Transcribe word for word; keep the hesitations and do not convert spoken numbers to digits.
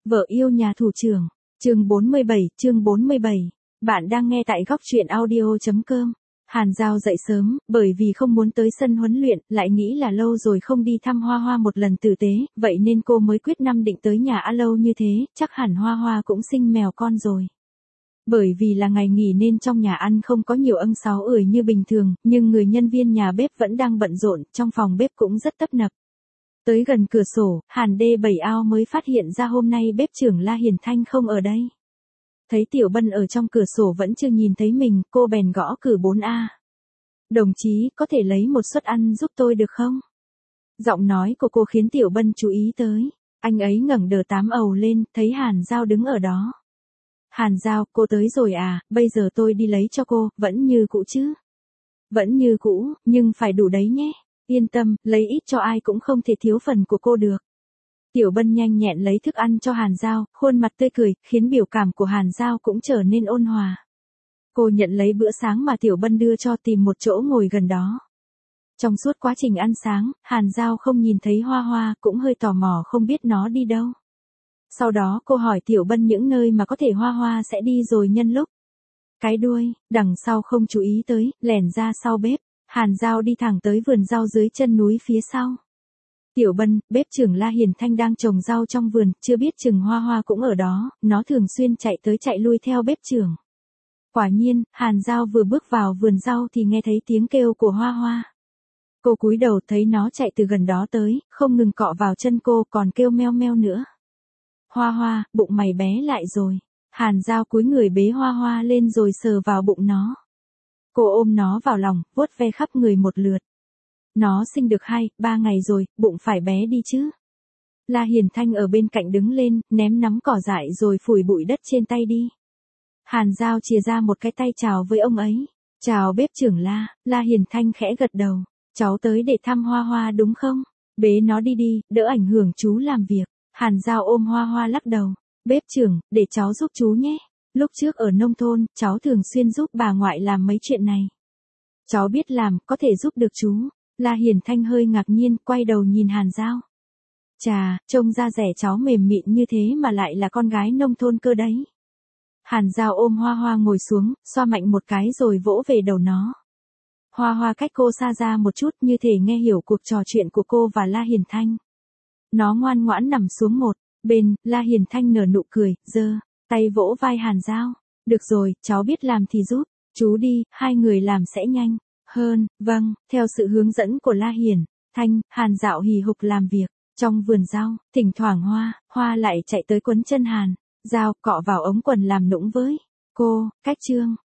Vợ yêu nhà thủ trưởng. Chương bốn mươi bảy, chương bốn mươi bảy. Bạn đang nghe tại góc truyện audio chấm com. Hàn Giao dậy sớm, bởi vì không muốn tới sân huấn luyện, lại nghĩ là lâu rồi không đi thăm Hoa Hoa một lần tử tế, vậy nên cô mới quyết năm định tới nhà A Lâu như thế, chắc hẳn Hoa Hoa cũng sinh mèo con rồi. Bởi vì là ngày nghỉ nên trong nhà ăn không có nhiều ân sáu ười như bình thường, nhưng người nhân viên nhà bếp vẫn đang bận rộn, trong phòng bếp cũng rất tấp nập. Tới gần cửa sổ, Hàn đê bảy ao mới phát hiện ra hôm nay bếp trưởng La Hiền Thanh không ở đây. Thấy Tiểu Bân ở trong cửa sổ vẫn chưa nhìn thấy mình, cô bèn gõ cửa bốn A. Đồng chí, có thể lấy một suất ăn giúp tôi được không? Giọng nói của cô khiến Tiểu Bân chú ý tới. Anh ấy ngẩng đờ tám ầu lên, thấy Hàn Giao đứng ở đó. Hàn Giao, cô tới rồi à, bây giờ tôi đi lấy cho cô, vẫn như cũ chứ? Vẫn như cũ, nhưng phải đủ đấy nhé. Yên tâm, lấy ít cho ai cũng không thể thiếu phần của cô được. Tiểu Bân nhanh nhẹn lấy thức ăn cho Hàn Giao, khuôn mặt tươi cười, khiến biểu cảm của Hàn Giao cũng trở nên ôn hòa. Cô nhận lấy bữa sáng mà Tiểu Bân đưa cho, tìm một chỗ ngồi gần đó. Trong suốt quá trình ăn sáng, Hàn Giao không nhìn thấy Hoa Hoa, cũng hơi tò mò không biết nó đi đâu. Sau đó cô hỏi Tiểu Bân những nơi mà có thể Hoa Hoa sẽ đi rồi nhân lúc. Cái đuôi, đằng sau không chú ý tới, lẻn ra sau bếp. Hàn Giao đi thẳng tới vườn rau dưới chân núi phía sau. Tiểu Bân, bếp trưởng La Hiền Thanh đang trồng rau trong vườn, chưa biết chừng Hoa Hoa cũng ở đó, nó thường xuyên chạy tới chạy lui theo bếp trưởng. Quả nhiên, Hàn Giao vừa bước vào vườn rau thì nghe thấy tiếng kêu của Hoa Hoa. Cô cúi đầu thấy nó chạy từ gần đó tới, không ngừng cọ vào chân cô, còn kêu meo meo nữa. Hoa Hoa, bụng mày bé lại rồi. Hàn Giao cúi người bế Hoa Hoa lên rồi sờ vào bụng nó. Cô ôm nó vào lòng, vuốt ve khắp người một lượt. Nó sinh được hai, ba ngày rồi, bụng phải bé đi chứ. La Hiền Thanh ở bên cạnh đứng lên, ném nắm cỏ dại rồi phủi bụi đất trên tay đi. Hàn Giao chìa ra một cái tay chào với ông ấy. Chào bếp trưởng La, La Hiền Thanh khẽ gật đầu. Cháu tới để thăm Hoa Hoa đúng không? Bế nó đi đi, đỡ ảnh hưởng chú làm việc. Hàn Giao ôm Hoa Hoa lắc đầu. Bếp trưởng, để cháu giúp chú nhé. Lúc trước ở nông thôn, cháu thường xuyên giúp bà ngoại làm mấy chuyện này. Cháu biết làm, có thể giúp được chú. La Hiền Thanh hơi ngạc nhiên, quay đầu nhìn Hàn Giao. Chà, trông da rẻ cháu mềm mịn như thế mà lại là con gái nông thôn cơ đấy. Hàn Giao ôm Hoa Hoa ngồi xuống, xoa mạnh một cái rồi vỗ về đầu nó. Hoa Hoa cách cô xa ra một chút, như thể nghe hiểu cuộc trò chuyện của cô và La Hiền Thanh. Nó ngoan ngoãn nằm xuống một bên, La Hiền Thanh nở nụ cười, giơ tay vỗ vai Hàn Giao. Được rồi, cháu biết làm thì giúp. Chú đi, hai người làm sẽ nhanh hơn. Vâng, theo sự hướng dẫn của La Hiền Thanh, Hàn Dạo hì hục làm việc. Trong vườn rau, thỉnh thoảng Hoa, Hoa lại chạy tới quấn chân Hàn Giao, cọ vào ống quần làm nũng với cô. Cách chương